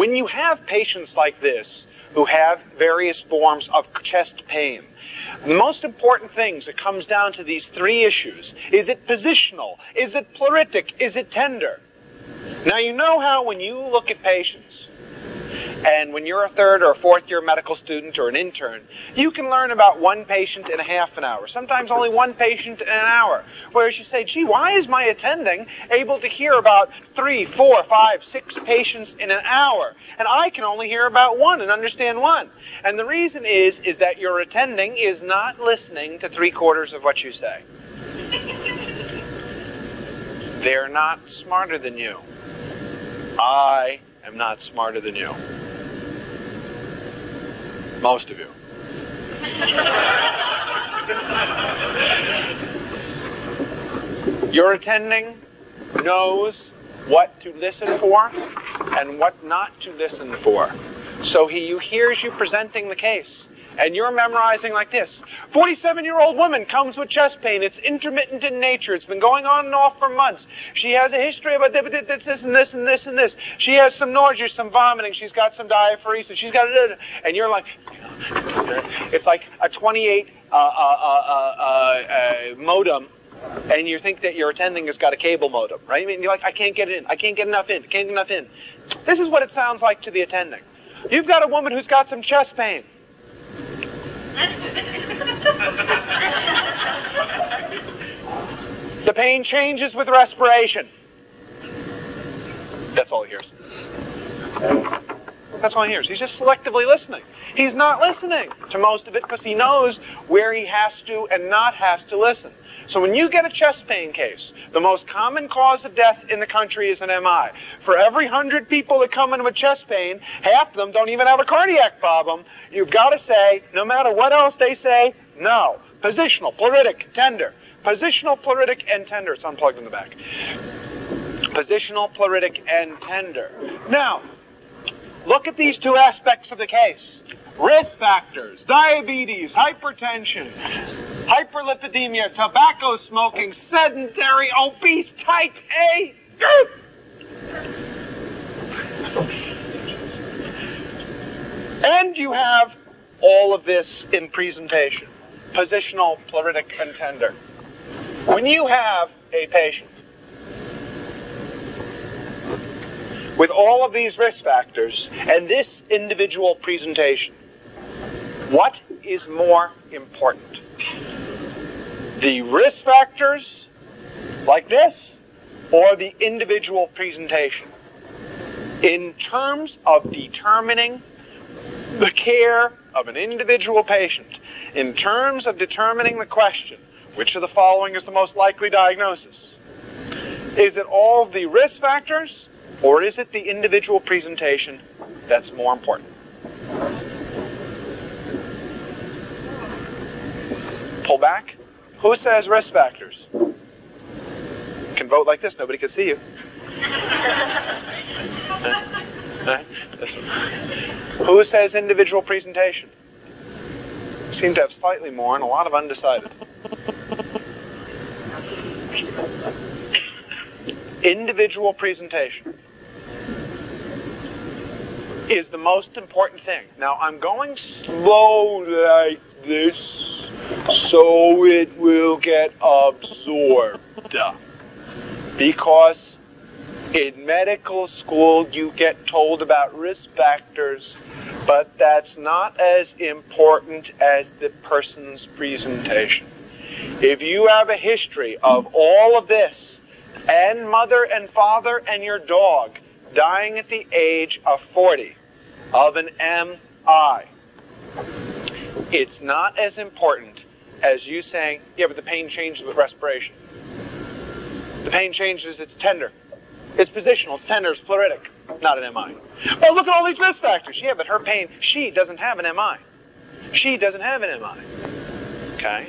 When you have patients like this who have various forms of chest pain, the most important things, it comes down to these three issues. Is it positional? Is it pleuritic? Is it tender? Now you know how when you look at patients, and when you're a third or a fourth year medical student or an intern, you can learn about one patient in a half an hour, sometimes only one patient in an hour. Whereas you say, gee, why is my attending able to hear about 3, 4, 5, 6 patients in an hour? And I can only hear about one and understand one. And the reason is that your attending is not listening to 3/4 of what you say. They're not smarter than you. I am not smarter than you. Most of you. Your attending knows what to listen for and what not to listen for. So he hears you presenting the case, and you're memorizing like this. 47-year-old woman comes with chest pain. It's intermittent in nature. It's been going on and off for months. She has a history of this and this and this and this. She has some nausea, some vomiting. She's got some diaphoresis. She's got and you're like, it's like a 28 modem, and you think that your attending has got a cable modem, right? I mean, you're like, I can't get it in. I can't get enough in. I can't get enough in. This is what it sounds like to the attending. You've got a woman who's got some chest pain. The pain changes with respiration. That's all he hears. That's all he hears. He's just selectively listening. He's not listening to most of it because he knows where he has to and not has to listen. So when you get a chest pain case, the most common cause of death in the country is an MI. For every 100 people that come in with chest pain, half of them don't even have a cardiac problem. You've got to say, no matter what else they say, no. Positional, pleuritic, tender. Positional, pleuritic, and tender. It's unplugged in the back. Positional, pleuritic, and tender. Now, look at these two aspects of the case. Risk factors, diabetes, hypertension, hyperlipidemia, tobacco smoking, sedentary, obese, type A. And you have all of this in presentation. Positional, pleuritic, and tender. When you have a patient with all of these risk factors and this individual presentation, what is more important? The risk factors, like this, or the individual presentation? In terms of determining the care of an individual patient, in terms of determining the question, which of the following is the most likely diagnosis? Is it all the risk factors, or is it the individual presentation that's more important? Pull back. Who says risk factors? You can vote like this. Nobody can see you. Who says individual presentation? We seem to have slightly more and a lot of undecided. Individual presentation is the most important thing. Now, I'm going slow like this so it will get absorbed. Because in medical school you get told about risk factors, but that's not as important as the person's presentation. If you have a history of all of this, and mother and father and your dog dying at the age of 40 of an MI, it's not as important as you saying, yeah, but the pain changes with respiration. The pain changes, it's tender. It's positional, it's tender, it's pleuritic, not an MI. Well, look at all these risk factors. Yeah, but her pain, she doesn't have an MI. She doesn't have an MI. Okay?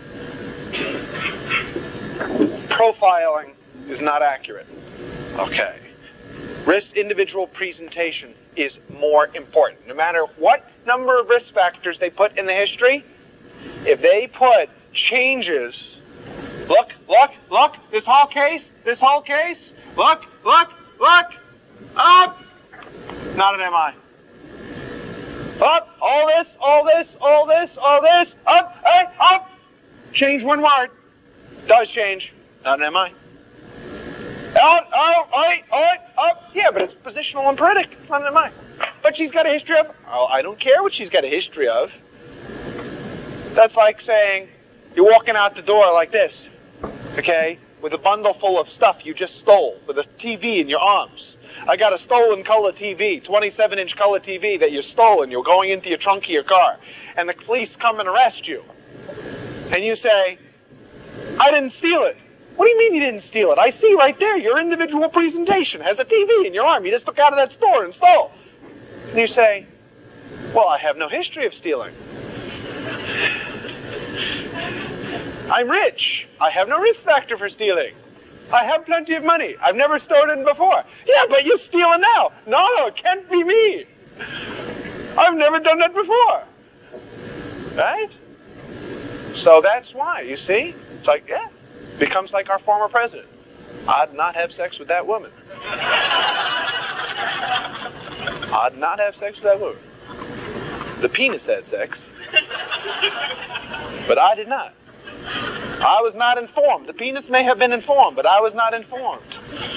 Profiling is not accurate. Okay. Risk individual presentation is more important. No matter what number of risk factors they put in the history, if they put changes, look, this whole case, look, up. Not an MI. Up, all this, all this, all this, all this, up, hey, up. Change one word. Does change. Not an MI. Out, up. Yeah, but it's positional and periodic. It's not an MI. But she's got a history of, oh, I don't care what she's got a history of. That's like saying you're walking out the door like this, okay, with a bundle full of stuff you just stole, with a TV in your arms. I got a stolen color TV, 27-inch color TV that you stole, and you're going into your trunk of your car. And the police come and arrest you. And you say, I didn't steal it. What do you mean you didn't steal it? I see right there, your individual presentation has a TV in your arm. You just took out of that store and stole. And you say, well, I have no history of stealing. I'm rich. I have no risk factor for stealing. I have plenty of money. I've never stolen before. Yeah, but you're stealing now. No, it can't be me. I've never done that before. Right? So that's why, you see? It's like, yeah, becomes like our former president. I'd not have sex with that woman. I'd not have sex with that woman. The penis had sex. But I did not. I was not informed. The penis may have been informed, but I was not informed.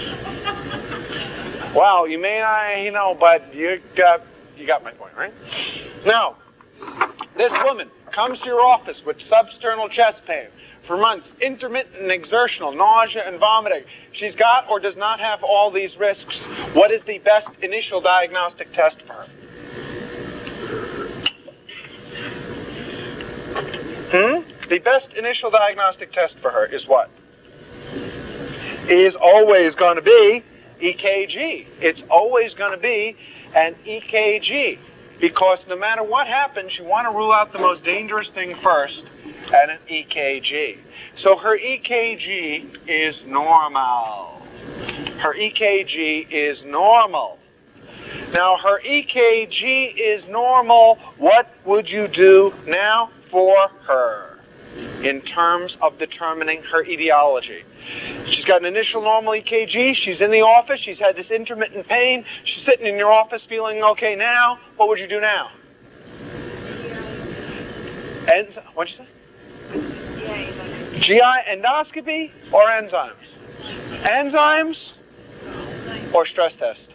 Well, you may not, but you got my point, right? Now, this woman comes to your office with substernal chest pain for months, intermittent and exertional, nausea and vomiting. She's got or does not have all these risks. What is the best initial diagnostic test for her? The best initial diagnostic test for her is what? Is always going to be EKG. It's always going to be an EKG. Because no matter what happens, you want to rule out the most dangerous thing first, and an EKG. So her EKG is normal. Her EKG is normal. Now, her EKG is normal. What would you do now for her in terms of determining her etiology? She's got an initial normal EKG. She's in the office. She's had this intermittent pain. She's sitting in your office feeling okay now. What would you do now? What'd you say? GI endoscopy or enzymes? Enzymes or stress test?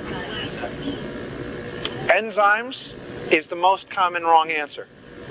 Enzymes is the most common wrong answer.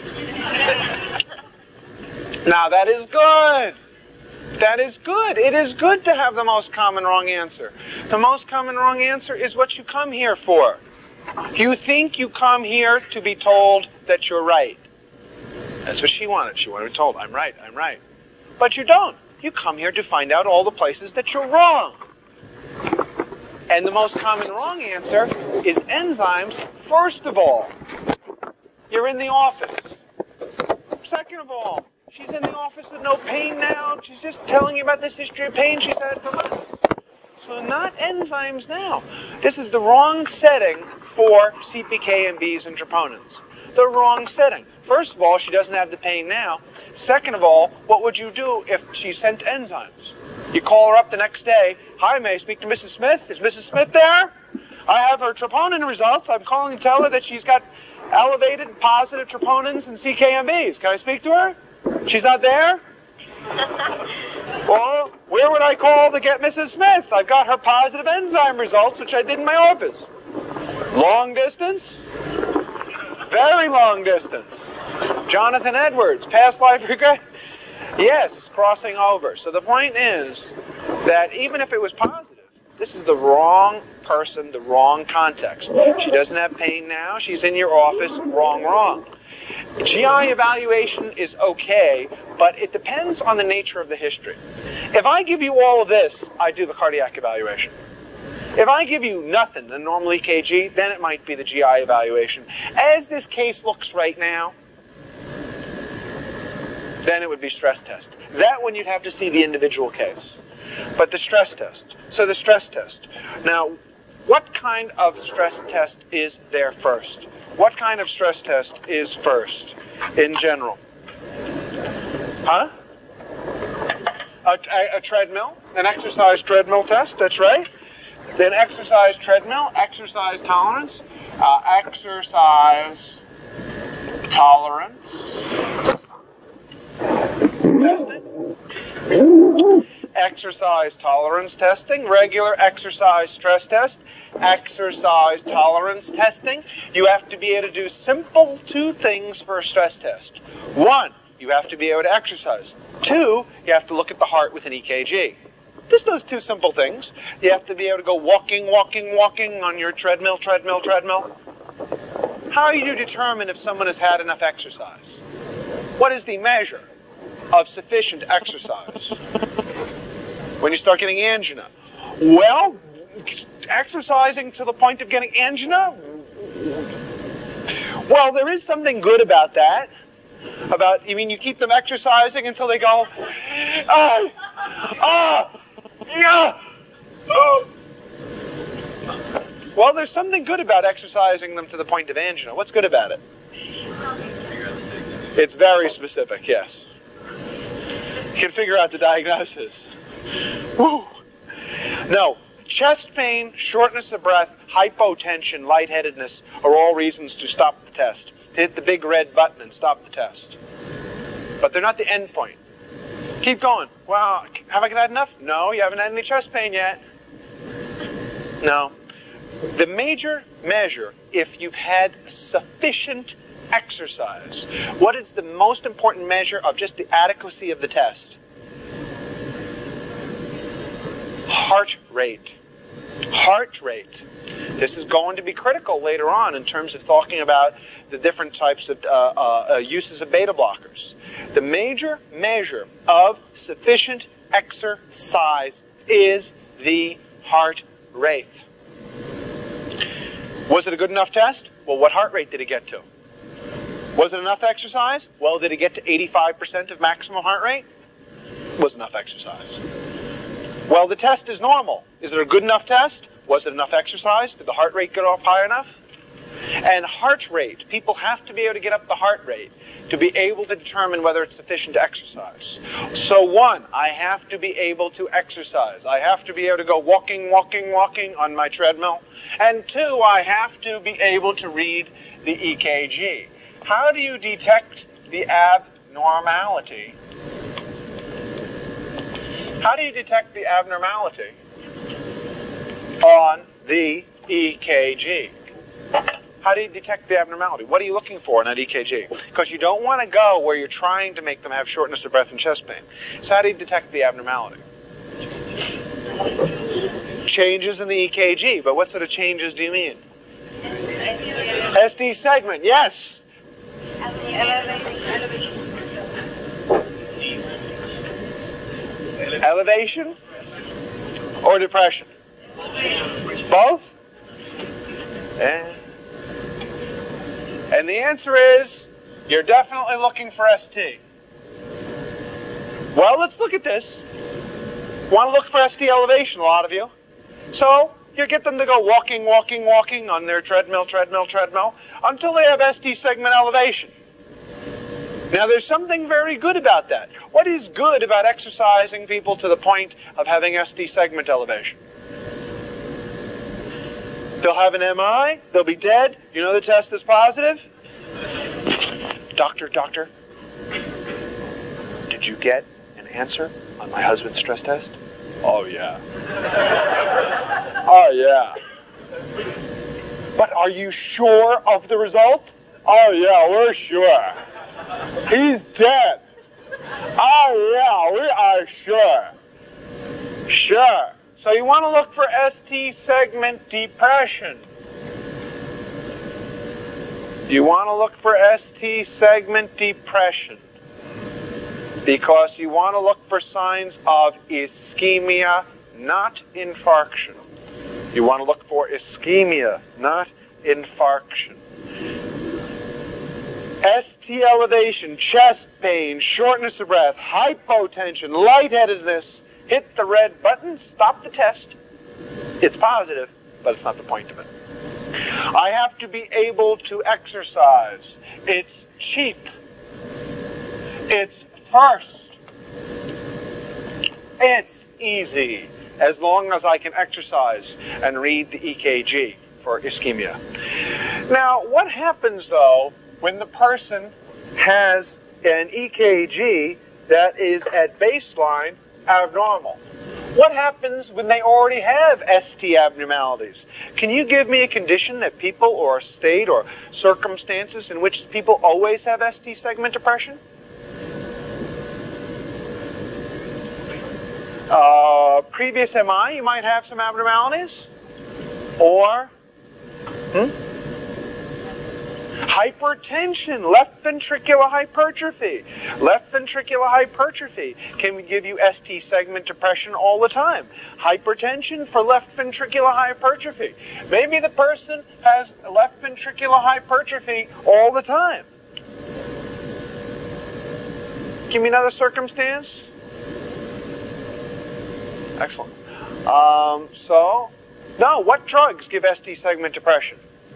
Now that is good. That is good. It is good to have the most common wrong answer. The most common wrong answer is what you come here for. You think you come here to be told that you're right. That's what she wanted. She wanted to be told, I'm right, I'm right. But you don't. You come here to find out all the places that you're wrong. And the most common wrong answer is enzymes, first of all. You're in the office. Second of all, she's in the office with no pain now. She's just telling you about this history of pain she's had for months. So not enzymes now. This is the wrong setting for CPK-MBs and troponins. The wrong setting. First of all, she doesn't have the pain now. Second of all, what would you do if she sent enzymes? You call her up the next day. Hi, may I speak to Mrs. Smith? Is Mrs. Smith there? I have her troponin results. I'm calling to tell her that she's got elevated positive troponins and CK-MBs. Can I speak to her? She's not there? Well, where would I call to get Mrs. Smith? I've got her positive enzyme results, which I did in my office. Long distance? Very long distance. Jonathan Edwards, past life regret. Yes, crossing over. So the point is that even if it was positive, this is the wrong person, the wrong context. She doesn't have pain now. She's in your office. Wrong. GI evaluation is okay, but it depends on the nature of the history. If I give you all of this, I do the cardiac evaluation. If I give you nothing, a normal EKG, then it might be the GI evaluation. As this case looks right now, then it would be stress test. That one you'd have to see the individual case. But the stress test. So the stress test. Now, what kind of stress test is there first? What kind of stress test is first in general? Huh? A treadmill? An exercise treadmill test, that's right. Then exercise treadmill, exercise tolerance, exercise tolerance testing, exercise tolerance testing, regular exercise stress test, exercise tolerance testing. You have to be able to do simple 2 things for a stress test. 1, you have to be able to exercise. 2, you have to look at the heart with an EKG. Just those 2 simple things. You have to be able to go walking on your treadmill. How do you determine if someone has had enough exercise? What is the measure of sufficient exercise? When you start getting angina. Well, exercising to the point of getting angina? Well, there is something good about that. You keep them exercising until they go, Well, there's something good about exercising them to the point of angina. What's good about it? It's very specific, yes. You can figure out the diagnosis. Woo. No, chest pain, shortness of breath, hypotension, lightheadedness are all reasons to stop the test. To hit the big red button and stop the test. But they're not the end point. Keep going. Wow, have I had enough? No, you haven't had any chest pain yet. No. The major measure, if you've had sufficient exercise, what is the most important measure of just the adequacy of the test? Heart rate. Heart rate. This is going to be critical later on in terms of talking about the different types of uses of beta blockers. The major measure of sufficient exercise is the heart rate. Was it a good enough test? Well, what heart rate did it get to? Was it enough exercise? Well, did it get to 85% of maximum heart rate? Was enough exercise. Well, the test is normal. Is it a good enough test? Was it enough exercise? Did the heart rate get up high enough? And heart rate, people have to be able to get up the heart rate to be able to determine whether it's sufficient to exercise. So 1, I have to be able to exercise. I have to be able to go walking on my treadmill. And 2, I have to be able to read the EKG. How do you detect the abnormality? How do you detect the abnormality on the EKG? How do you detect the abnormality? What are you looking for in that EKG? Because you don't want to go where you're trying to make them have shortness of breath and chest pain. So how do you detect the abnormality? Changes in the EKG. But what sort of changes do you mean? ST segment, yes. Elevation or depression? Both? And the answer is, you're definitely looking for ST. Well, let's look at this. Want to look for ST elevation, a lot of you. So, you get them to go walking on their treadmill, until they have ST segment elevation. Now, there's something very good about that. What is good about exercising people to the point of having ST segment elevation? They'll have an MI, they'll be dead, you know the test is positive. Doctor, did you get an answer on my husband's stress test? Oh, yeah. Oh, yeah. But are you sure of the result? Oh, yeah, we're sure. He's dead. Oh, yeah, we are sure. Sure. So you want to look for ST segment depression. You want to look for ST segment depression because you want to look for signs of ischemia, not infarction. You want to look for ischemia, not infarction. ST elevation, chest pain, shortness of breath, hypotension, lightheadedness. Hit the red button, stop the test. It's positive, but it's not the point of it. I have to be able to exercise. It's cheap. It's first. It's easy. as long as I can exercise and read the EKG for ischemia. Now, what happens, though, when the person has an EKG that is at baseline abnormal? What happens when they already have ST abnormalities? Can you give me a condition that people, or a state, or circumstances in which people always have ST segment depression? Previous MI, you might have some abnormalities. Or hypertension, left ventricular hypertrophy. Left ventricular hypertrophy can give you ST segment depression all the time. Hypertension for left ventricular hypertrophy. Maybe the person has left ventricular hypertrophy all the time. Give me another circumstance. Excellent. No, what drugs give ST segment depression?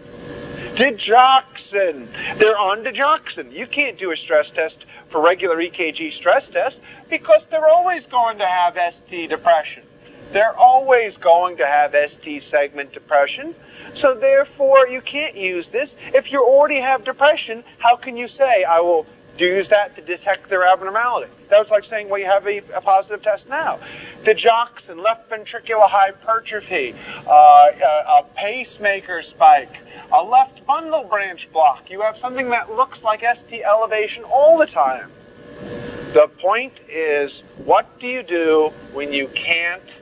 Digoxin. They're on digoxin. You can't do a stress test for regular EKG stress test because they're always going to have ST depression. They're always going to have ST segment depression. So therefore, you can't use this. If you already have depression, how can you say, I will use that to detect their abnormality? That was like saying, well, you have a positive test now. Digoxin, left ventricular hypertrophy, a pacemaker spike, a left bundle branch block. You have something that looks like ST elevation all the time. The point is, what do you do when you can't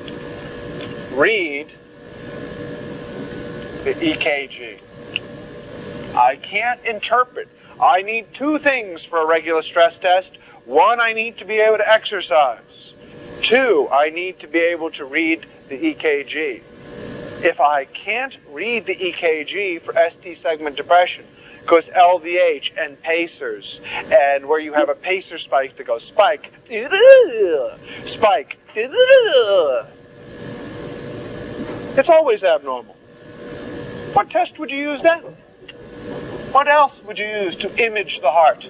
read the EKG? I can't interpret. I need two things for a regular stress test. One, I need to be able to exercise. Two, I need to be able to read the EKG. If I can't read the EKG for ST segment depression, because LVH and pacers, and where you have a pacer spike that goes spike, spike, it's always abnormal. What test would you use then? What else would you use to image the heart?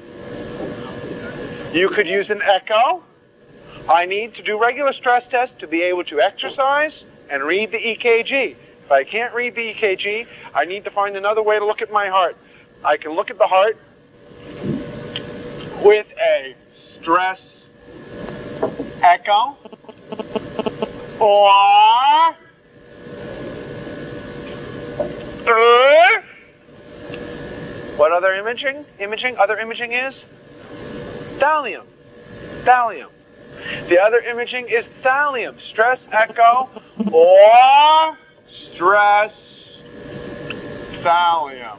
You could use an echo. I need to do regular stress tests to be able to exercise and read the EKG. If I can't read the EKG, I need to find another way to look at my heart. I can look at the heart with a stress echo, or what other imaging? Other imaging is thallium. Thallium. The other imaging is thallium. Stress echo or stress thallium.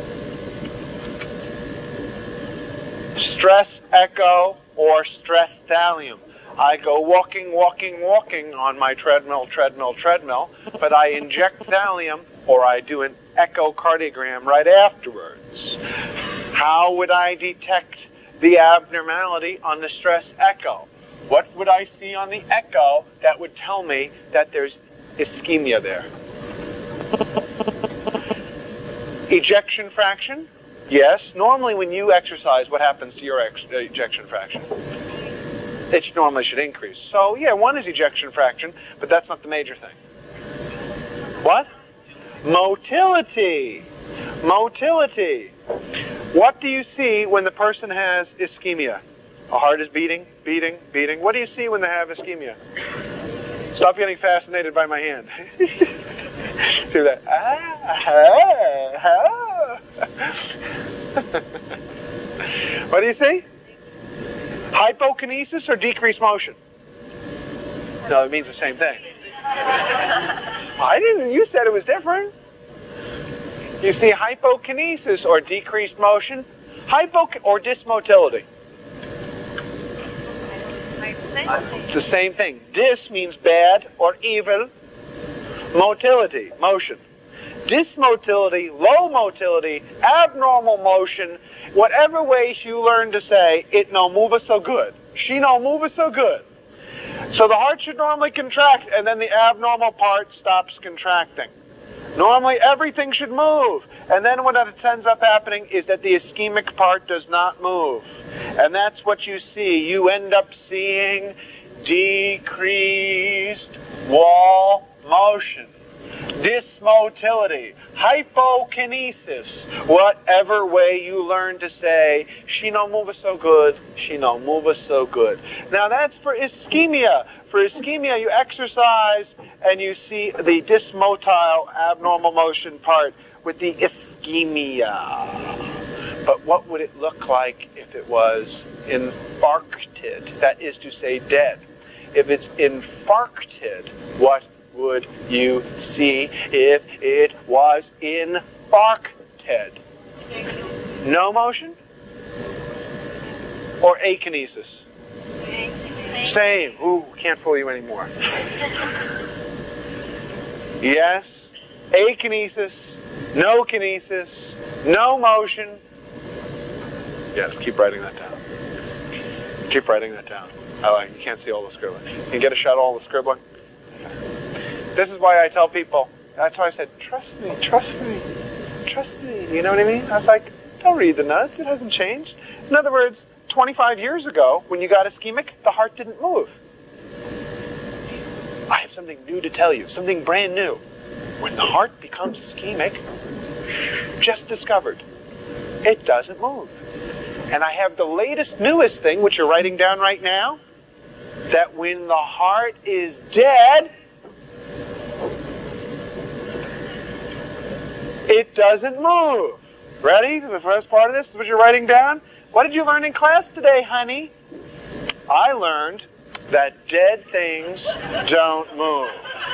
Stress echo or stress thallium. I go walking on my treadmill, but I inject thallium or I do an echocardiogram right afterwards. How would I detect the abnormality on the stress echo? What would I see on the echo that would tell me that there's ischemia there? Ejection fraction? Yes. Normally when you exercise, what happens to your ejection fraction? It normally should increase. So yeah, one is ejection fraction, but that's not the major thing. What? Motility. Motility. What do you see when the person has ischemia? A heart is beating, beating, beating. What do you see when they have ischemia? Stop getting fascinated by my hand. Do that. What do you see? Hypokinesis or decreased motion? No, it means the same thing. I didn't. You said it was different. You see hypokinesis or decreased motion, or dysmotility. It's the same thing. Dis means bad or evil. Motility, motion. Dysmotility, low motility, abnormal motion, whatever way you learn to say, it no move so good. She no move so good. So the heart should normally contract, and then the abnormal part stops contracting. Normally everything should move, and then what ends up happening is that the ischemic part does not move. And that's what you see. You end up seeing decreased wall motion, dysmotility, hypokinesis, whatever way you learn to say, she no move us so good, she no move us so good. Now that's for ischemia. For ischemia, you exercise and you see the dysmotile abnormal motion part with the ischemia. But what would it look like if it was infarcted? That is to say, dead. If it's infarcted, what would you see if it was infarcted? No motion? Or akinesis? Same. Ooh, can't fool you anymore. Yes, akinesis, no kinesis, no motion. Yes, keep writing that down. Keep writing that down. I like, you can't see all the scribbling. Can you get a shot of all the scribbling? This is why I tell people, that's why I said, trust me, trust me, trust me. You know what I mean? I was like, don't read the notes, it hasn't changed. In other words, 25 years ago, when you got ischemic, the heart didn't move. I have something new to tell you, something brand new. When the heart becomes ischemic, just discovered, it doesn't move. And I have the latest, newest thing, which you're writing down right now, that when the heart is dead, it doesn't move. Ready? The first part of this is what you're writing down. What did you learn in class today, honey? I learned that dead things don't move.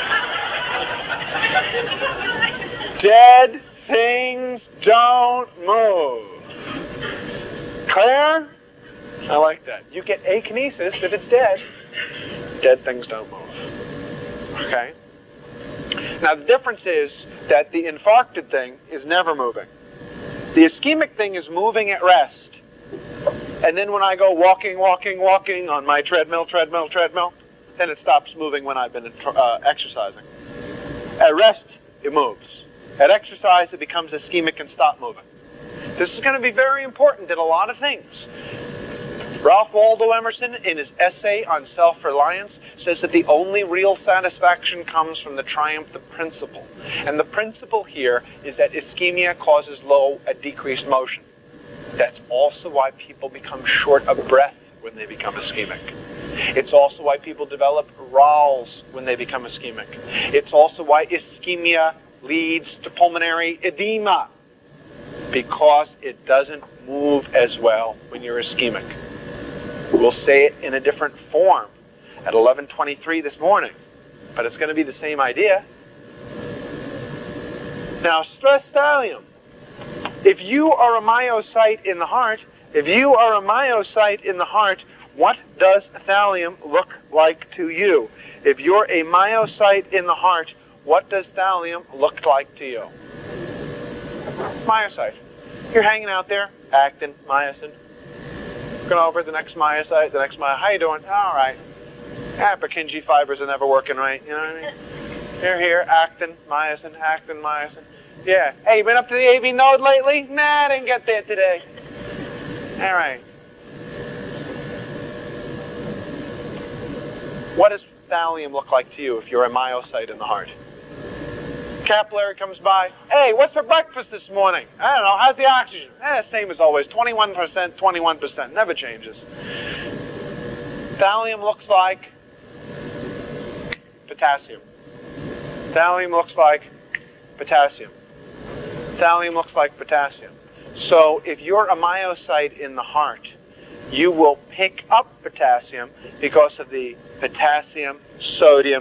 Dead things don't move. Clear? I like that. You get akinesis if it's dead. Dead things don't move. Okay? Now the difference is that the infarcted thing is never moving. The ischemic thing is moving at rest. And then when I go walking on my treadmill, then it stops moving when I've been exercising. At rest, it moves. At exercise, it becomes ischemic and stop moving. This is going to be very important in a lot of things. Ralph Waldo Emerson, in his essay on self-reliance, says that the only real satisfaction comes from the triumph of principle. And the principle here is that ischemia causes low and decreased motion. That's also why people become short of breath when they become ischemic. It's also why people develop rales when they become ischemic. It's also why ischemia leads to pulmonary edema, because it doesn't move as well when you're ischemic. We'll say it in a different form at 11:23 this morning, but it's going to be the same idea. Now, stress thallium. If you are a myocyte in the heart, what does thallium look like to you? If you're a myocyte in the heart, what does thallium look like to you? Myocyte. You're hanging out there, actin, myosin. Going over the next myocyte, the next myocyte. How you doing? All right. Purkinje fibers are never working right. You know what I mean? You're here, actin, myosin. Yeah. Hey, you been up to the AV node lately? Nah, I didn't get there today. All right. What does thallium look like to you if you're a myocyte in the heart? Capillary comes by. Hey, what's for breakfast this morning? I don't know. How's the oxygen? Same as always. 21%. Never changes. Thallium looks like potassium. Thallium looks like potassium. Thallium looks like potassium. So if you're a myocyte in the heart, you will pick up potassium because of the potassium, sodium,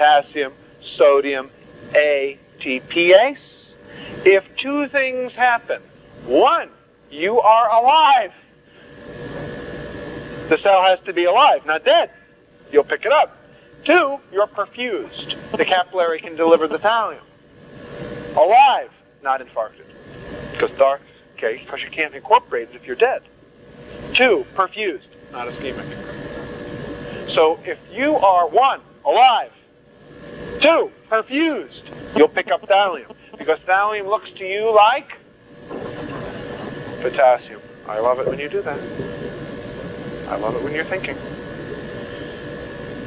ATPase. If two things happen, one, you are alive. The cell has to be alive, not dead. You'll pick it up. Two, you're perfused. The capillary can deliver the thallium. Alive, not infarcted. Because you can't incorporate it if you're dead. Two, perfused, not ischemic. So if you are one, alive, two, perfused, you'll pick up thallium. Because thallium looks to you like potassium. I love it when you do that. I love it when you're thinking.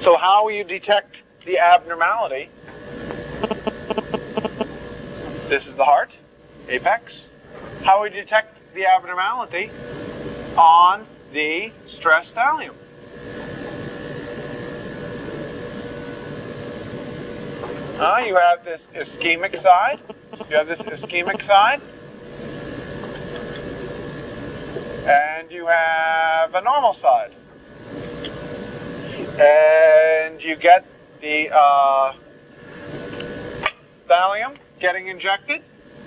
So how will you detect the abnormality? This is the heart, apex. How will you detect the abnormality on the stress thallium? You have this ischemic side. You have this ischemic side. And you have a normal side. And you get the thallium getting injected.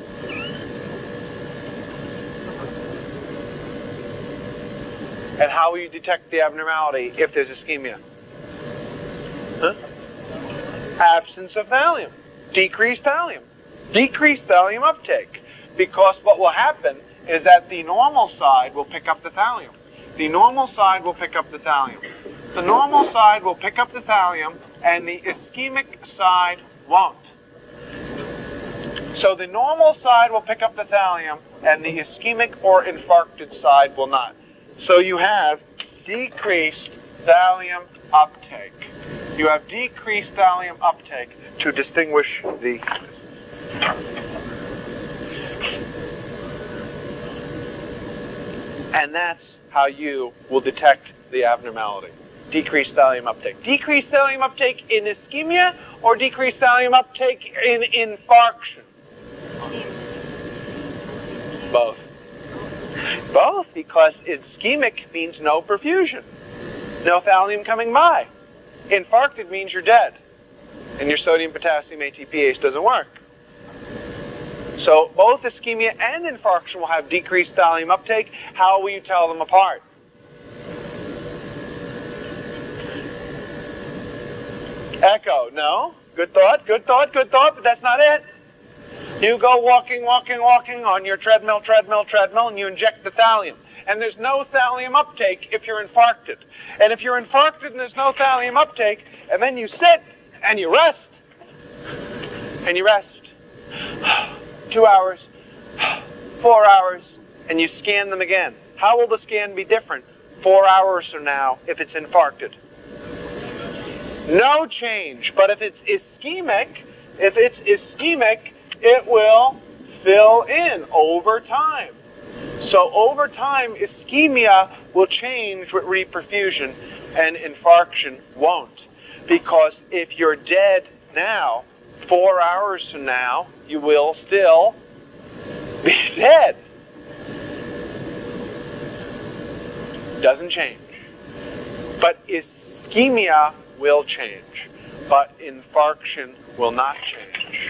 And how will you detect the abnormality if there's ischemia? Absence of thallium. Decreased thallium. Decreased thallium uptake. Because what will happen is that the normal side will pick up the thallium. The normal side will pick up the thallium. The normal side will pick up the thallium, and the ischemic side won't. So the normal side will pick up the thallium, and the ischemic or infarcted side will not. So you have decreased thallium uptake. You have decreased thallium uptake to distinguish the... And that's how you will detect the abnormality. Decreased thallium uptake. Decreased thallium uptake in ischemia or decreased thallium uptake in infarction? Both. Both, because ischemic means no perfusion. No thallium coming by. Infarcted means you're dead. And your sodium, potassium, ATPase doesn't work. So both ischemia and infarction will have decreased thallium uptake. How will you tell them apart? Echo, no. Good thought, good thought, good thought, but that's not it. You go walking on your treadmill, and you inject the thallium. And there's no thallium uptake if you're infarcted. And if you're infarcted and there's no thallium uptake, and then you sit and you rest, 2 hours, 4 hours, and you scan them again. How will the scan be different 4 hours from now if it's infarcted? No change. But if it's ischemic, it will fill in over time. So over time, ischemia will change with reperfusion and infarction won't. Because if you're dead now, 4 hours from now, you will still be dead. Doesn't change. But ischemia will change. But infarction will not change.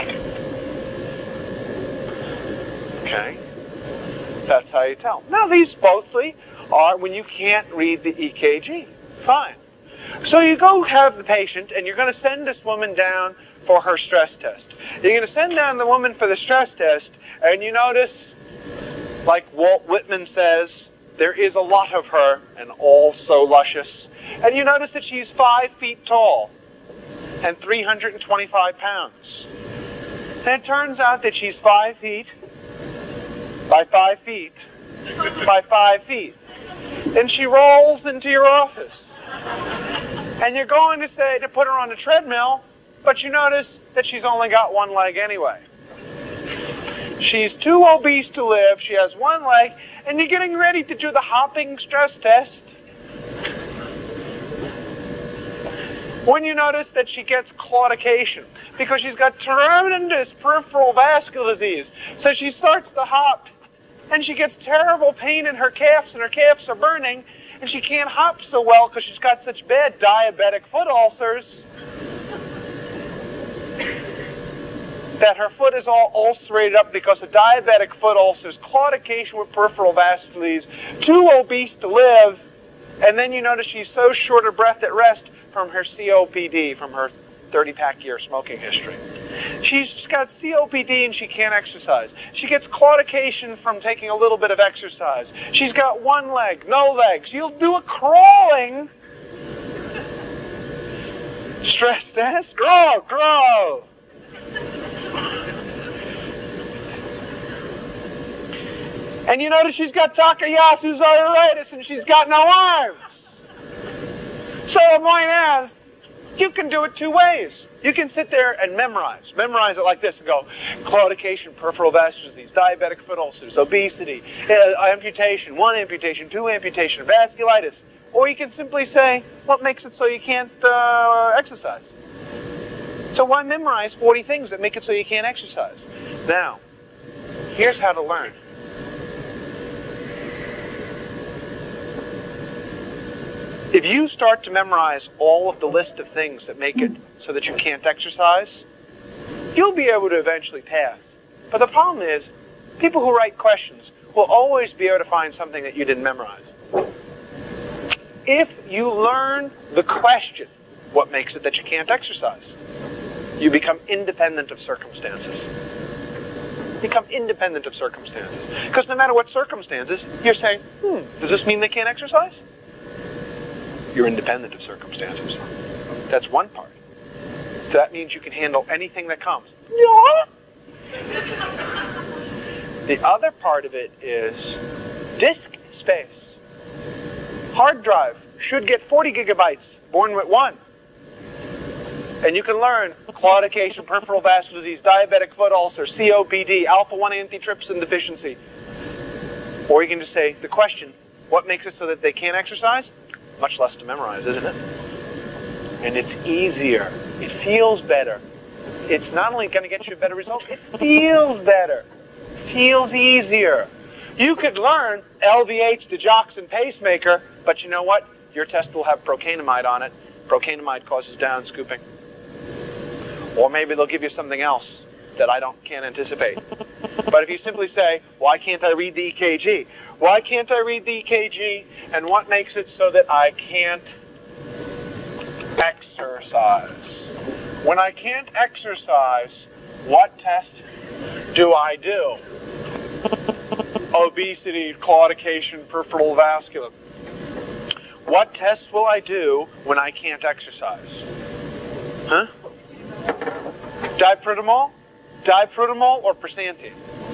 Okay? That's how you tell. Now, these mostly are when you can't read the EKG. Fine. So you go have the patient, and you're going to send this woman down for her stress test. You're going to send down the woman for the stress test, and you notice, like Walt Whitman says, there is a lot of her, and all so luscious. And you notice that she's 5 feet tall and 325 pounds. And it turns out that she's 5 feet by 5 feet by 5 feet. Then she rolls into your office. And you're going to say to put her on the treadmill, but you notice that she's only got one leg anyway. She's too obese to live, she has one leg, and you're getting ready to do the hopping stress test. When you notice that she gets claudication, because she's got tremendous peripheral vascular disease. So she starts to hop, and she gets terrible pain in her calves, and her calves are burning, and she can't hop so well because she's got such bad diabetic foot ulcers that her foot is all ulcerated up because of diabetic foot ulcers, claudication with peripheral vascular disease, too obese to live, and then you notice she's so short of breath at rest from her COPD, from her 30-pack year smoking history. She's got COPD and she can't exercise. She gets claudication from taking a little bit of exercise. She's got one leg, no legs. You'll do a crawling stress test. Grow. And you notice she's got Takayasu's arthritis and she's got no arms. So the point is, you can do it two ways. You can sit there and memorize. Memorize it like this and go, claudication, peripheral vascular disease, diabetic foot ulcers, obesity, amputation, 1 amputation, 2 amputation, vasculitis. Or you can simply say, what makes it so you can't exercise? So why memorize 40 things that make it so you can't exercise? Now, here's how to learn. If you start to memorize all of the list of things that make it so that you can't exercise, you'll be able to eventually pass. But the problem is, people who write questions will always be able to find something that you didn't memorize. If you learn the question, what makes it that you can't exercise, you become independent of circumstances. Become independent of circumstances. Because no matter what circumstances, you're saying, does this mean they can't exercise? You're independent of circumstances. That's one part. So that means you can handle anything that comes. Yeah. The other part of it is disk space. Hard drive should get 40 gigabytes, born with 1. And you can learn claudication, peripheral vascular disease, diabetic foot ulcer, COPD, alpha-1 antitrypsin deficiency. Or you can just say, the question, what makes it so that they can't exercise? Much less to memorize, isn't it? And it's easier. It feels better. It's not only going to get you a better result, it feels better. It feels easier. You could learn LVH, digoxin, pacemaker, but you know what? Your test will have procainamide on it. Procainamide causes down scooping. Or maybe they'll give you something else that I can't anticipate. But if you simply say, why can't I read the EKG? Why can't I read the EKG? And what makes it so that I can't exercise? When I can't exercise, what test do I do? Obesity, claudication, peripheral vascular. What tests will I do when I can't exercise? Huh? Diprodamol? Diprodamol or Persantine?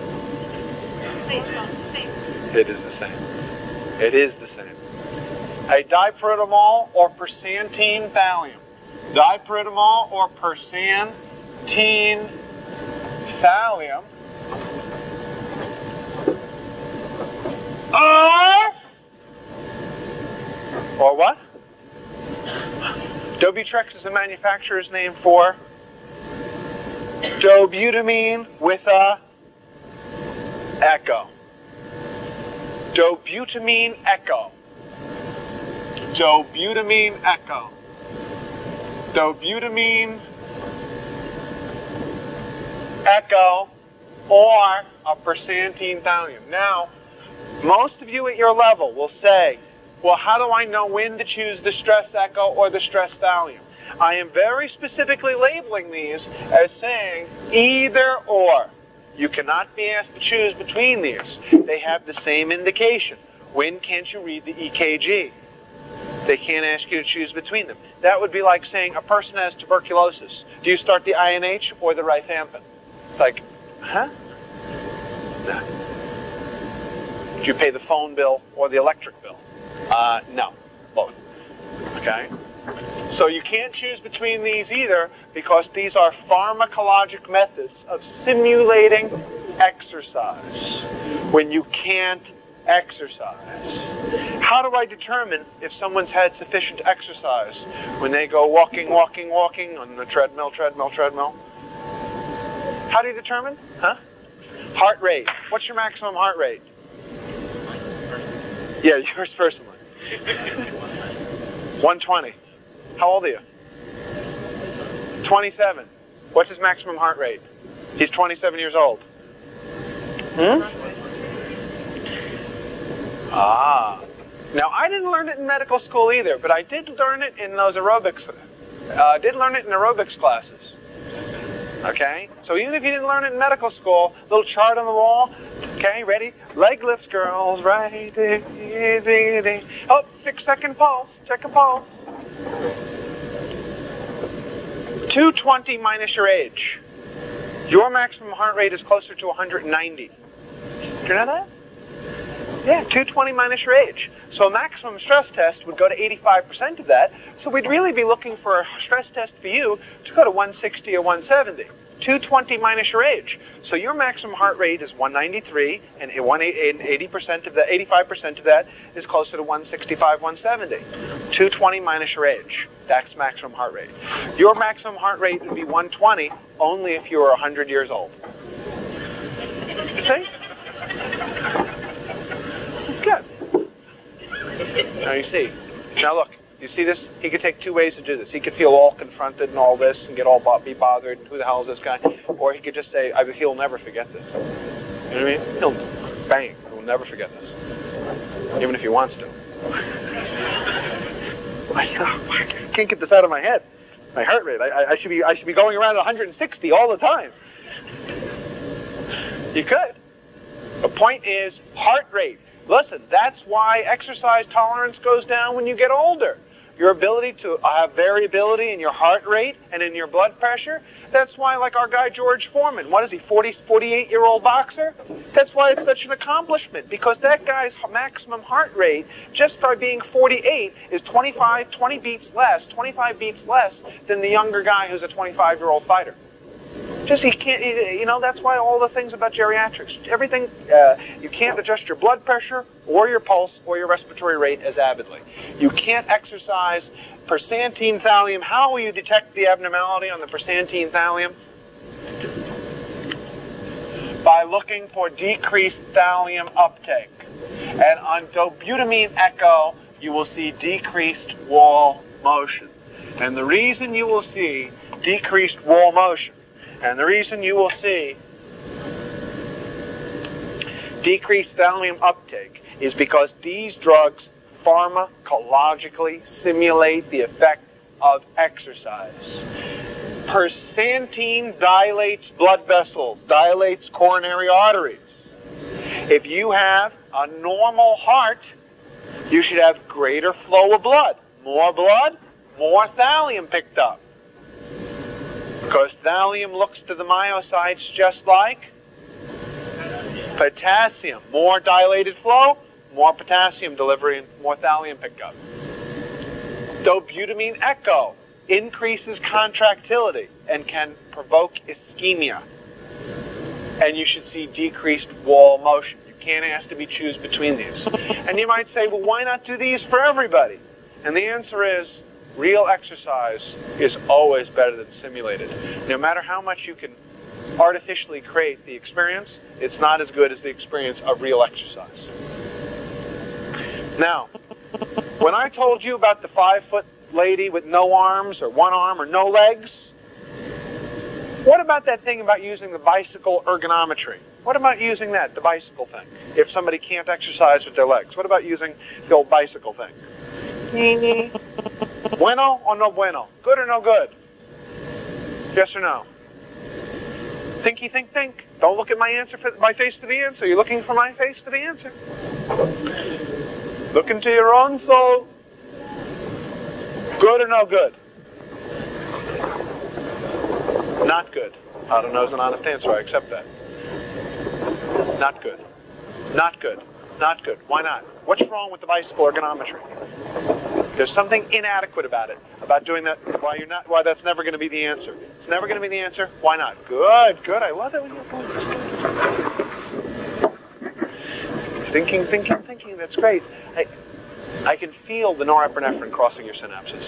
It is the same. It is the same. A diprodamol or Persantine thallium. Diprodamol or Persantine thallium. Or what? Dobutrex is the manufacturer's name for dobutamine with a echo. Dobutamine echo. Dobutamine echo. Dobutamine echo or a Persantine thallium. Now, most of you at your level will say, well, how do I know when to choose the stress echo or the stress thallium? I am very specifically labeling these as saying either or. You cannot be asked to choose between these. They have the same indication. When can't you read the EKG? They can't ask you to choose between them. That would be like saying a person has tuberculosis. Do you start the INH or the rifampin? It's like, huh? No. Do you pay the phone bill or the electric bill? No, both. Okay? So you can't choose between these either because these are pharmacologic methods of simulating exercise when you can't exercise. How do I determine if someone's had sufficient exercise when they go walking on the treadmill? How do you determine? Huh? Heart rate. What's your maximum heart rate? Yeah, yours personally. 120. How old are you? 27. What's his maximum heart rate? He's 27 years old. Now I didn't learn it in medical school either, but I did learn it in those aerobics. Did learn it in aerobics classes. Okay? So even if you didn't learn it in medical school, little chart on the wall. Okay, ready? Leg lifts, girls, right? Oh, 6-second pulse. Check a pulse. 220 minus your age. Your maximum heart rate is closer to 190. Do you know that? Yeah, 220 minus your age. So a maximum stress test would go to 85% of that. So we'd really be looking for a stress test for you to go to 160 or 170. 220 minus your age. So your maximum heart rate is 193, and 80% of that, 85% of that is closer to 165, 170. 220 minus your age. That's maximum heart rate. Your maximum heart rate would be 120 only if you were 100 years old. See? That's good. Now you see. Now look. You see this? He could take two ways to do this. He could feel all confronted and all this and get all be bothered. Who the hell is this guy? Or he could just say, he'll never forget this. You know what I mean? He'll never forget this. Even if he wants to. I can't get this out of my head. My heart rate. I should be going around 160 all the time. You could. The point is heart rate. Listen, that's why exercise tolerance goes down when you get older. Your ability to have variability in your heart rate and in your blood pressure. That's why, like our guy George Foreman, what is he, 48-year-old boxer? That's why it's such an accomplishment, because that guy's maximum heart rate, just by being 48, is 25 beats less than the younger guy who's a 25-year-old fighter. Just he can't, that's why all the things about geriatrics, everything, you can't adjust your blood pressure or your pulse or your respiratory rate as avidly. You can't exercise persantine thallium. How will you detect the abnormality on the persantine thallium? By looking for decreased thallium uptake. And on dobutamine echo, you will see decreased wall motion. And the reason you will see decreased wall motion, and the reason you will see decreased thallium uptake is because these drugs pharmacologically simulate the effect of exercise. Persantine dilates blood vessels, dilates coronary arteries. If you have a normal heart, you should have greater flow of blood. More blood, more thallium picked up. Because thallium looks to the myocytes just like potassium. More dilated flow, more potassium delivery, and more thallium pickup. Dobutamine echo increases contractility and can provoke ischemia. And you should see decreased wall motion. You can't ask to be choose between these. And you might say, well, why not do these for everybody? And the answer is, real exercise is always better than simulated. No matter how much you can artificially create the experience, it's not as good as the experience of real exercise. Now, when I told you about the 5-foot lady with no arms or one arm or no legs, what about that thing about using the bicycle ergonometry? What about using that, the bicycle thing? If somebody can't exercise with their legs, what about using the old bicycle thing? Bueno or no bueno? Good or no good? Yes or no? Thinky, think. Don't look at my face for the answer. You're looking for my face for the answer. Look into your own soul. Good or no good? Not good. I don't know is an honest answer. I accept that. Not good. Not good. Not good. Why not? What's wrong with the bicycle ergonometry? There's something inadequate about it, about doing that, why that's never going to be the answer. It's never going to be the answer. Why not? Good. I love it when you're thinking. That's great. I can feel the norepinephrine crossing your synapses.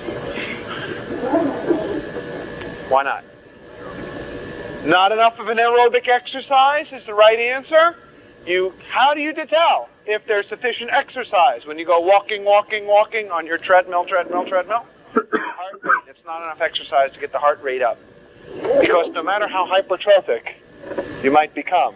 Why not? Not enough of an aerobic exercise is the right answer. How do you tell if there's sufficient exercise when you go walking on your treadmill? Heart rate. It's not enough exercise to get the heart rate up. Because no matter how hypertrophic you might become,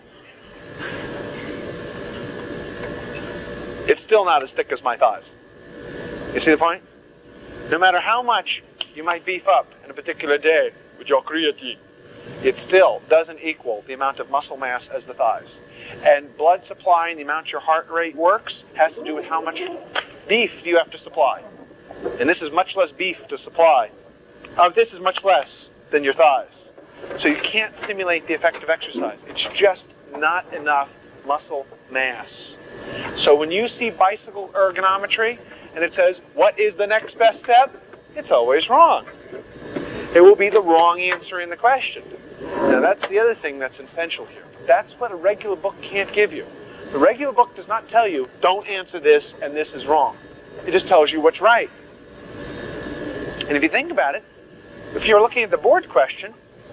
it's still not as thick as my thighs. You see the point? No matter how much you might beef up in a particular day with your creatine, it still doesn't equal the amount of muscle mass as the thighs. And blood supply and the amount your heart rate works has to do with how much beef do you have to supply. And this is much less beef to supply. This is much less than your thighs. So you can't simulate the effect of exercise. It's just not enough muscle mass. So when you see bicycle ergonometry and it says, what is the next best step? It's always wrong. It will be the wrong answer in the question. Now that's the other thing that's essential here. That's what a regular book can't give you. The regular book does not tell you, don't answer this and this is wrong. It just tells you what's right. And if you think about it, if you're looking at the board question,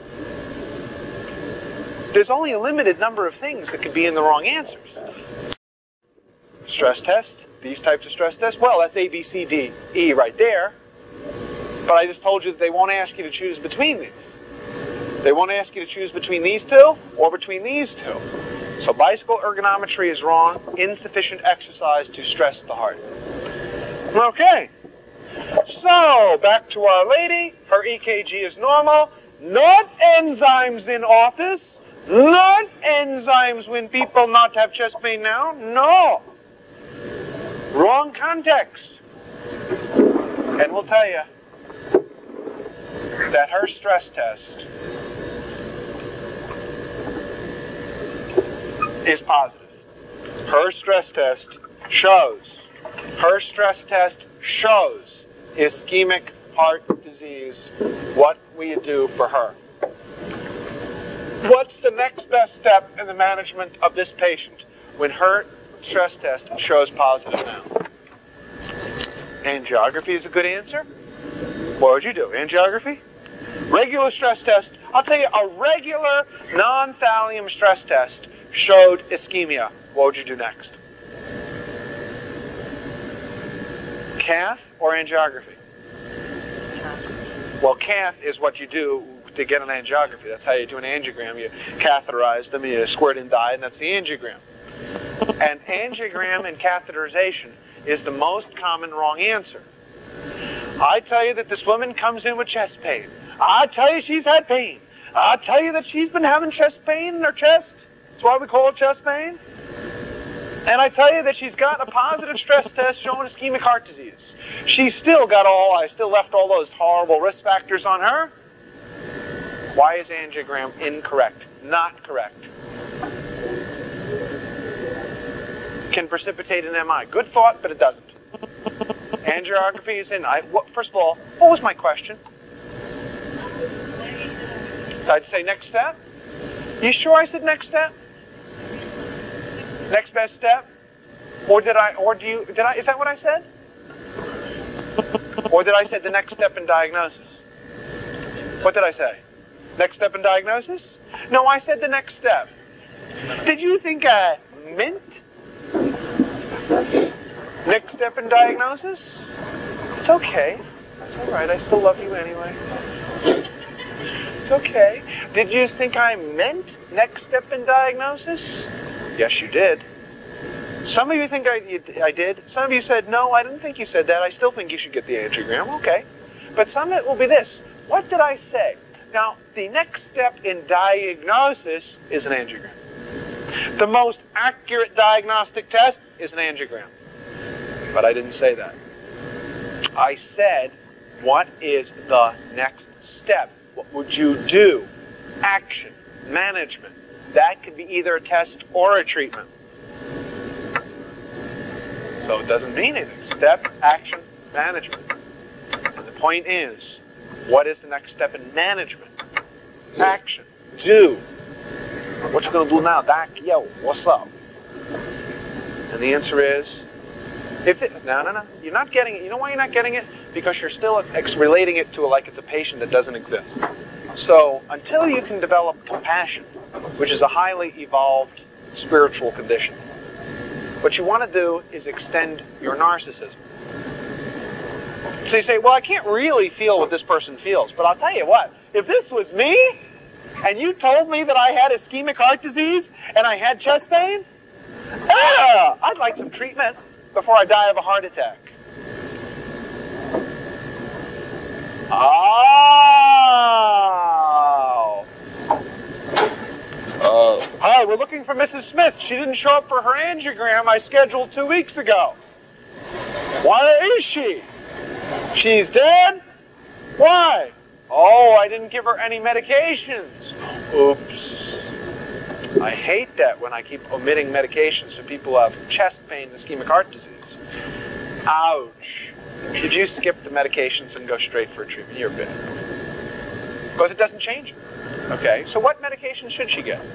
there's only a limited number of things that could be in the wrong answers. Stress test, these types of stress tests, well, that's A, B, C, D, E right there. But I just told you that they won't ask you to choose between these. They won't ask you to choose between these two or between these two. So bicycle ergonometry is wrong, insufficient exercise to stress the heart. Okay, so back to Our Lady. Her EKG is normal. Not enzymes in office. Not enzymes when people not have chest pain now. No. Wrong context. And we'll tell you that her stress test is positive. Her stress test shows ischemic heart disease. What will you do for her? What's the next best step in the management of this patient when her stress test shows positive now? Angiography is a good answer. What would you do? Angiography? Regular stress test. I'll tell you, a regular non-thallium stress test showed ischemia. What would you do next? Cath or angiography? Well, cath is what you do to get an angiography. That's how you do an angiogram. You catheterize them, you squirt in dye, and that's the angiogram. And angiogram and catheterization is the most common wrong answer. I tell you that this woman comes in with chest pain. I tell you she's had pain. I tell you that she's been having chest pain in her chest. That's why we call it chest pain. And I tell you that she's got a positive stress test showing ischemic heart disease. She's still got I still left all those horrible risk factors on her. Why is angiogram incorrect? Not correct. Can precipitate an MI. Good thought, but it doesn't. Angiography is in. First of all, what was my question? I'd say next step. You sure I said next step? Next best step? Or is that what I said? Or did I say the next step in diagnosis? What did I say? Next step in diagnosis? No, I said the next step. Did you think I meant next step in diagnosis? It's okay. That's all right. I still love you anyway. It's okay. Did you think I meant next step in diagnosis? Yes, you did. Some of you think I did. Some of you said, no, I didn't think you said that. I still think you should get the angiogram. Okay. But some of it will be this. What did I say? Now, the next step in diagnosis is an angiogram. The most accurate diagnostic test is an angiogram. But I didn't say that. I said, what is the next step? What would you do? Action, management. That could be either a test or a treatment. So it doesn't mean anything. Step, action, management. And the point is, what is the next step in management? Action. Do. What you going to do now, Doc? Yo, what's up? And the answer is, no. You're not getting it. You know why you're not getting it? Because you're still relating it to like it's a patient that doesn't exist. So until you can develop compassion, which is a highly evolved spiritual condition, what you want to do is extend your narcissism. So you say, well, I can't really feel what this person feels, but I'll tell you what, if this was me, and you told me that I had ischemic heart disease, and I had chest pain, I'd like some treatment before I die of a heart attack. Oh. Hi, we're looking for Mrs. Smith. She didn't show up for her angiogram I scheduled 2 weeks ago. Where is she? She's dead? Why? Oh, I didn't give her any medications. Oops. I hate that when I keep omitting medications for people who have chest pain and ischemic heart disease. Ouch. Did you skip the medications and go straight for a treatment? You're bad. Because it doesn't change it. Okay, so what medication should she get?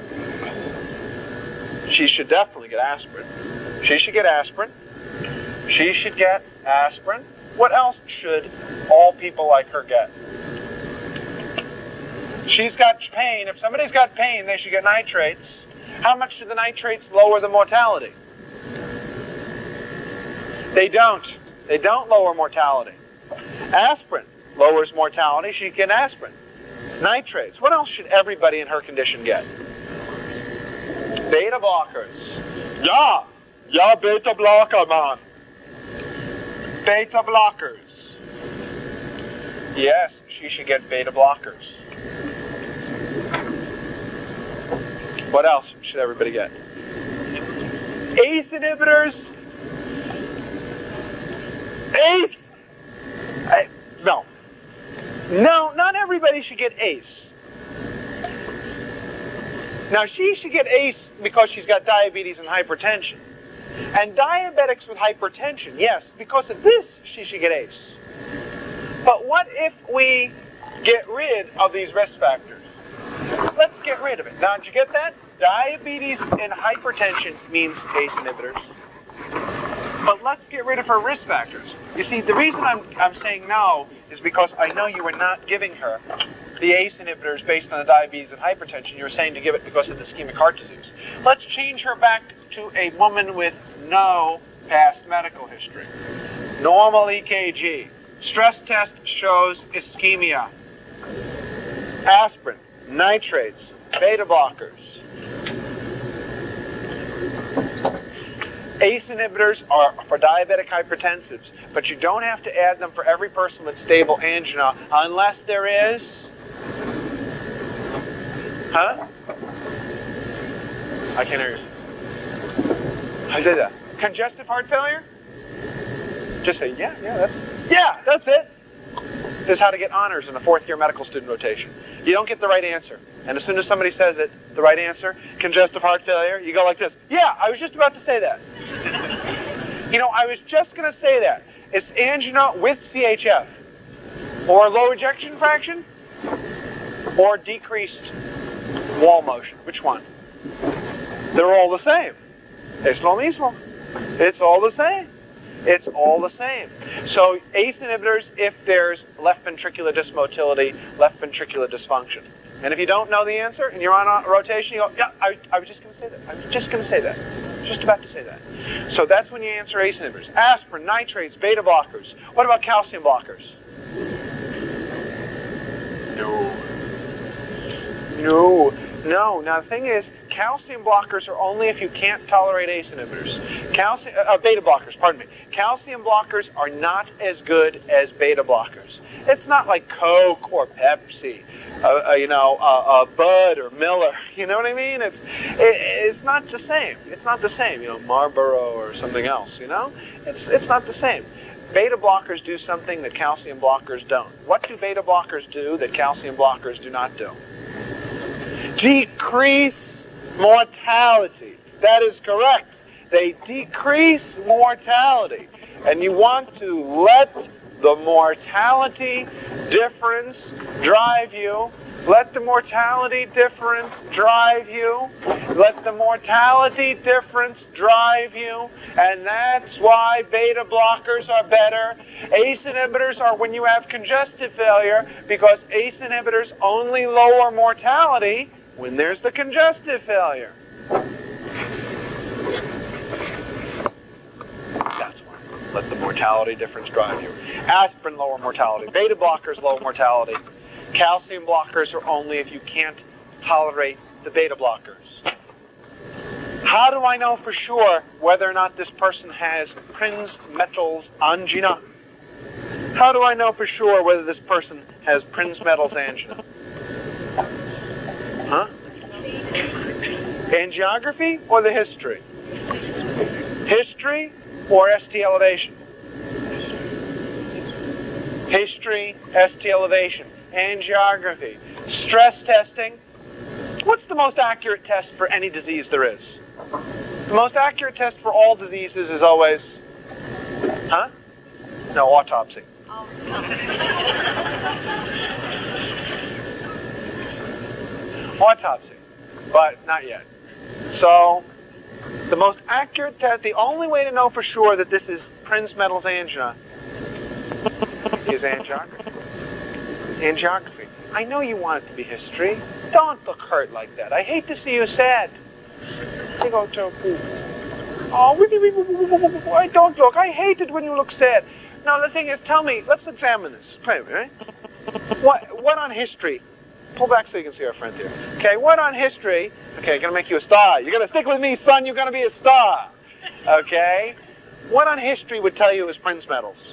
She should definitely get aspirin. She should get aspirin. She should get aspirin. What else should all people like her get? She's got pain. If somebody's got pain, they should get nitrates. How much do the nitrates lower the mortality? They don't. They don't lower mortality. Aspirin lowers mortality. She can get aspirin. Nitrates. What else should everybody in her condition get? Beta blockers. Yeah, beta blocker, man. Beta blockers. Yes, she should get beta blockers. What else should everybody get? ACE inhibitors. ACE? No. No, not everybody should get ACE. Now, she should get ACE because she's got diabetes and hypertension. And diabetics with hypertension, yes, because of this, she should get ACE. But what if we get rid of these risk factors? Let's get rid of it. Now, did you get that? Diabetes and hypertension means ACE inhibitors. But let's get rid of her risk factors. You see, the reason I'm saying no is because I know you were not giving her the ACE inhibitors based on the diabetes and hypertension. You were saying to give it because of the ischemic heart disease. Let's change her back to a woman with no past medical history. Normal EKG. Stress test shows ischemia. Aspirin, nitrates, beta blockers. ACE inhibitors are for diabetic hypertensives, but you don't have to add them for every person with stable angina unless there is... Huh? I can't hear you. I did that. Congestive heart failure? Just say, yeah, that's it. This is how to get honors in a fourth-year medical student rotation. You don't get the right answer. And as soon as somebody says it, the right answer, congestive heart failure, you go like this. Yeah, I was just about to say that. You know, I was just going to say that. It's angina with CHF. Or low ejection fraction. Or decreased wall motion. Which one? They're all the same. Es lo mismo. It's all the same. It's all the same. So ACE inhibitors if there's left ventricular dysmotility, left ventricular dysfunction. And if you don't know the answer and you're on a rotation, you go, yeah, I was just going to say that. I was just going to say that. Just about to say that. So that's when you answer ACE inhibitors. Aspirin, nitrates, beta blockers. What about calcium blockers? No. Now the thing is, calcium blockers are only if you can't tolerate ACE inhibitors. Beta blockers, pardon me. Calcium blockers are not as good as beta blockers. It's not like Coke or Pepsi, Bud or Miller. You know what I mean? It's not the same. It's not the same. You know, Marlboro or something else. You know, it's not the same. Beta blockers do something that calcium blockers don't. What do beta blockers do that calcium blockers do not do? Decrease mortality. That is correct. They decrease mortality. And you want to let the mortality difference drive you. Let the mortality difference drive you. Let the mortality difference drive you. And that's why beta blockers are better. ACE inhibitors are when you have congestive failure, because ACE inhibitors only lower mortality when there's the congestive failure. That's why. Let the mortality difference drive you. Aspirin lower mortality. Beta blockers lower mortality. Calcium blockers are only if you can't tolerate the beta blockers. How do I know for sure whether or not this person has Prinzmetal's angina? How do I know for sure whether this person has Prinzmetal's angina? Huh? Angiography or the history? History or ST elevation? History, ST elevation. Angiography. Stress testing. What's the most accurate test for any disease there is? The most accurate test for all diseases is always, huh? No, autopsy. Autopsy, but not yet. So, the most accurate test, the only way to know for sure that this is Prinzmetal's angina is angiography. Angiography. I know you want it to be history. Don't look hurt like that. I hate to see you sad. You go to I don't look. I hate it when you look sad. Now the thing is, tell me, let's examine this. Right? What on history? Pull back so you can see our friend here. Okay, what on history? Okay, gonna make you a star. You're gonna stick with me, son. You're gonna be a star. Okay? What on history would tell you is Prinzmetal's?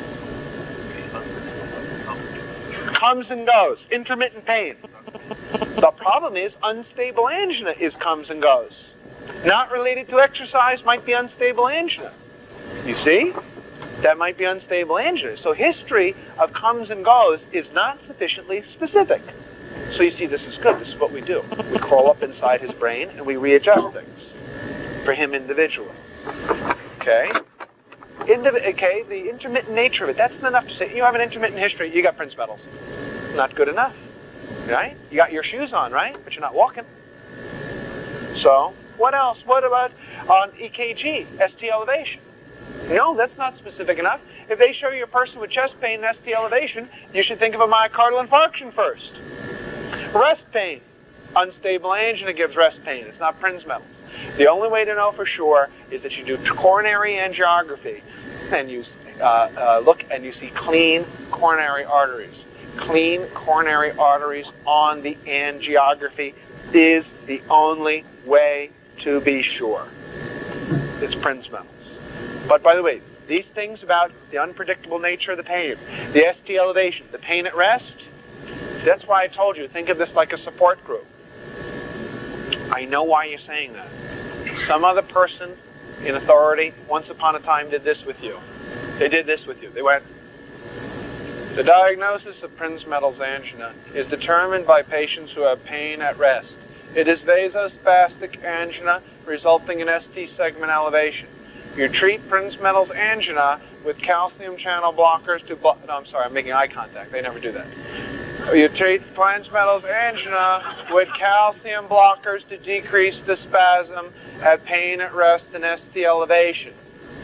Comes and goes. Intermittent pain. The problem is unstable angina is comes and goes. Not related to exercise might be unstable angina. You see? That might be unstable angina. So history of comes and goes is not sufficiently specific. So you see, this is good. This is what we do. We crawl up inside his brain and we readjust things for him individually. Okay? Okay, the intermittent nature of it, that's not enough to say, you have an intermittent history, you got Prinzmetal's. Not good enough. Right? You got your shoes on, right? But you're not walking. So, what else? What about on EKG, ST elevation? No, that's not specific enough. If they show you a person with chest pain and ST elevation, you should think of a myocardial infarction first. Rest pain. Unstable angina gives rest pain. It's not Prinzmetal's. The only way to know for sure is that you do coronary angiography and you look and you see clean coronary arteries. Clean coronary arteries on the angiography is the only way to be sure. It's Prinzmetal's. But by the way, these things about the unpredictable nature of the pain, the ST elevation, the pain at rest, that's why I told you, think of this like a support group. I know why you're saying that. Some other person in authority once upon a time did this with you. They did this with you. They went, the diagnosis of Prinzmetal's angina is determined by patients who have pain at rest. It is vasospastic angina resulting in ST segment elevation. You treat Prinzmetal's angina with calcium channel blockers to block... No, I'm sorry, I'm making eye contact. They never do that. You treat Prinzmetal's angina with calcium blockers to decrease the spasm at pain at rest and ST elevation.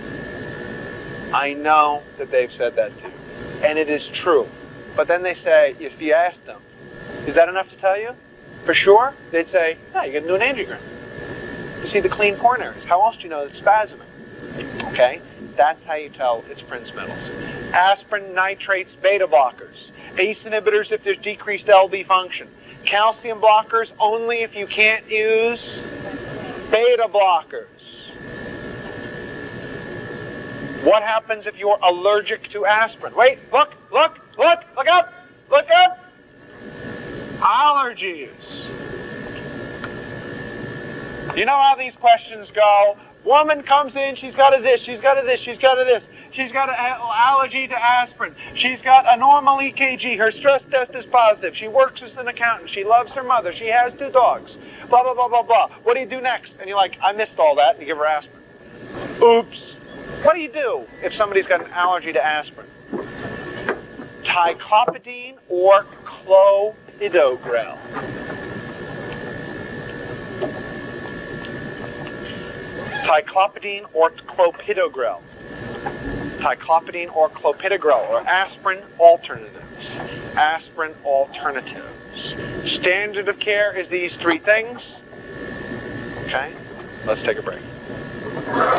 I know that they've said that to you. And it is true. But then they say, if you ask them, is that enough to tell you? For sure? They'd say, no, you got to do an angiogram. You see the clean coronaries. How else do you know it's spasming? Okay? That's how you tell it's Prinzmetal's. Aspirin, nitrates, beta blockers. ACE inhibitors if there's decreased LV function. Calcium blockers only if you can't use beta blockers. What happens if you're allergic to aspirin? Wait, look up, look up. Allergies. You know how these questions go? Woman comes in, she's got a this, she's got a this, she's got a this. She's got an allergy to aspirin. She's got a normal EKG. Her stress test is positive. She works as an accountant. She loves her mother. She has 2 dogs. Blah, blah, blah, blah, blah. What do you do next? And you're like, I missed all that. And you give her aspirin. Oops. What do you do if somebody's got an allergy to aspirin? Ticlopidine or clopidogrel. Ticlopidine or clopidogrel. Ticlopidine or clopidogrel, or aspirin alternatives. Aspirin alternatives. Standard of care is these 3 things. Okay, let's take a break.